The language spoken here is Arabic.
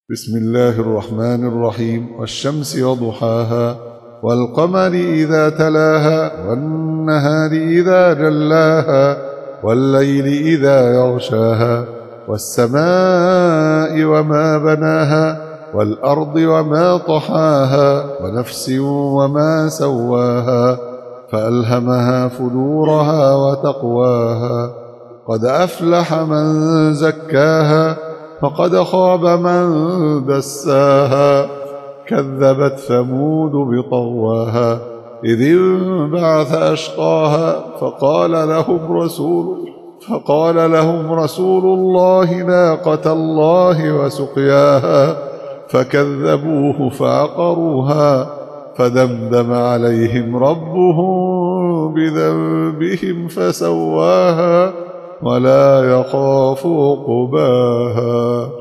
بسم الله الرحمن الرحيم. والشمس وضحاها والقمر إذا تلاها والنهار إذا جلاها والليل إذا يغشاها والسماء وما بناها والأرض وما طحاها ونفس وما سواها فألهمها فجورها وتقواها. قد أفلح من زكاها وقد خاب من دساها. كذبت ثمود بطغواها إذ انبعث أشقاها فقال لهم رسول الله ناقة الله وسقياها فكذبوه فعقروها فدمدم عليهم ربهم بذنبهم فسواها ولا يخاف عقباها.